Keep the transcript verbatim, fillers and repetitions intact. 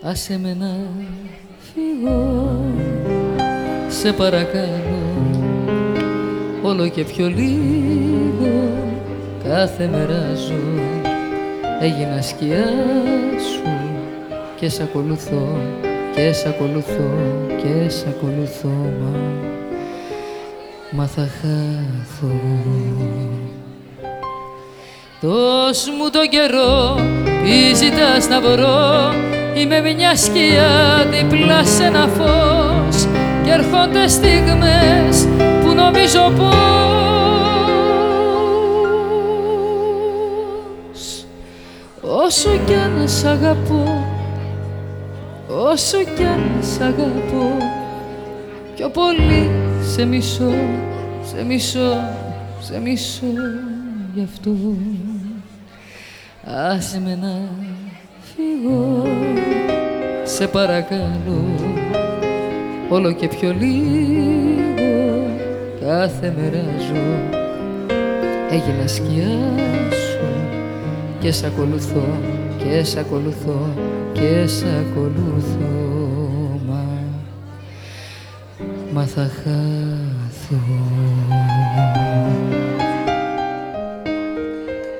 άσε με να φύγω, σε παρακαλώ, όλο και πιο λίγο κάθε μέρα ζω. Έγινα σκιά σου και σ' ακολουθώ, και σ' ακολουθώ, και σ' ακολουθώ, μα, μα θα χάθω. Δώσ' μου τον καιρό, τι ζητάς να βρω, είμαι μια σκιά δίπλα σ' ένα φως κι έρχονται στιγμές που νομίζω πως όσο κι αν σ' αγαπώ, όσο κι αν σ' αγαπώ, πιο πολύ σε μισώ, σε μισώ, σε μισώ γι' αυτό. Άσε με να φύγω, σε παρακαλώ, όλο και πιο λίγο κάθε μέρα ζω. Έγινα σκιά σου και σ' ακολουθώ, και σ' ακολουθώ, και σ' ακολουθώ, μα, μα θα χάθω.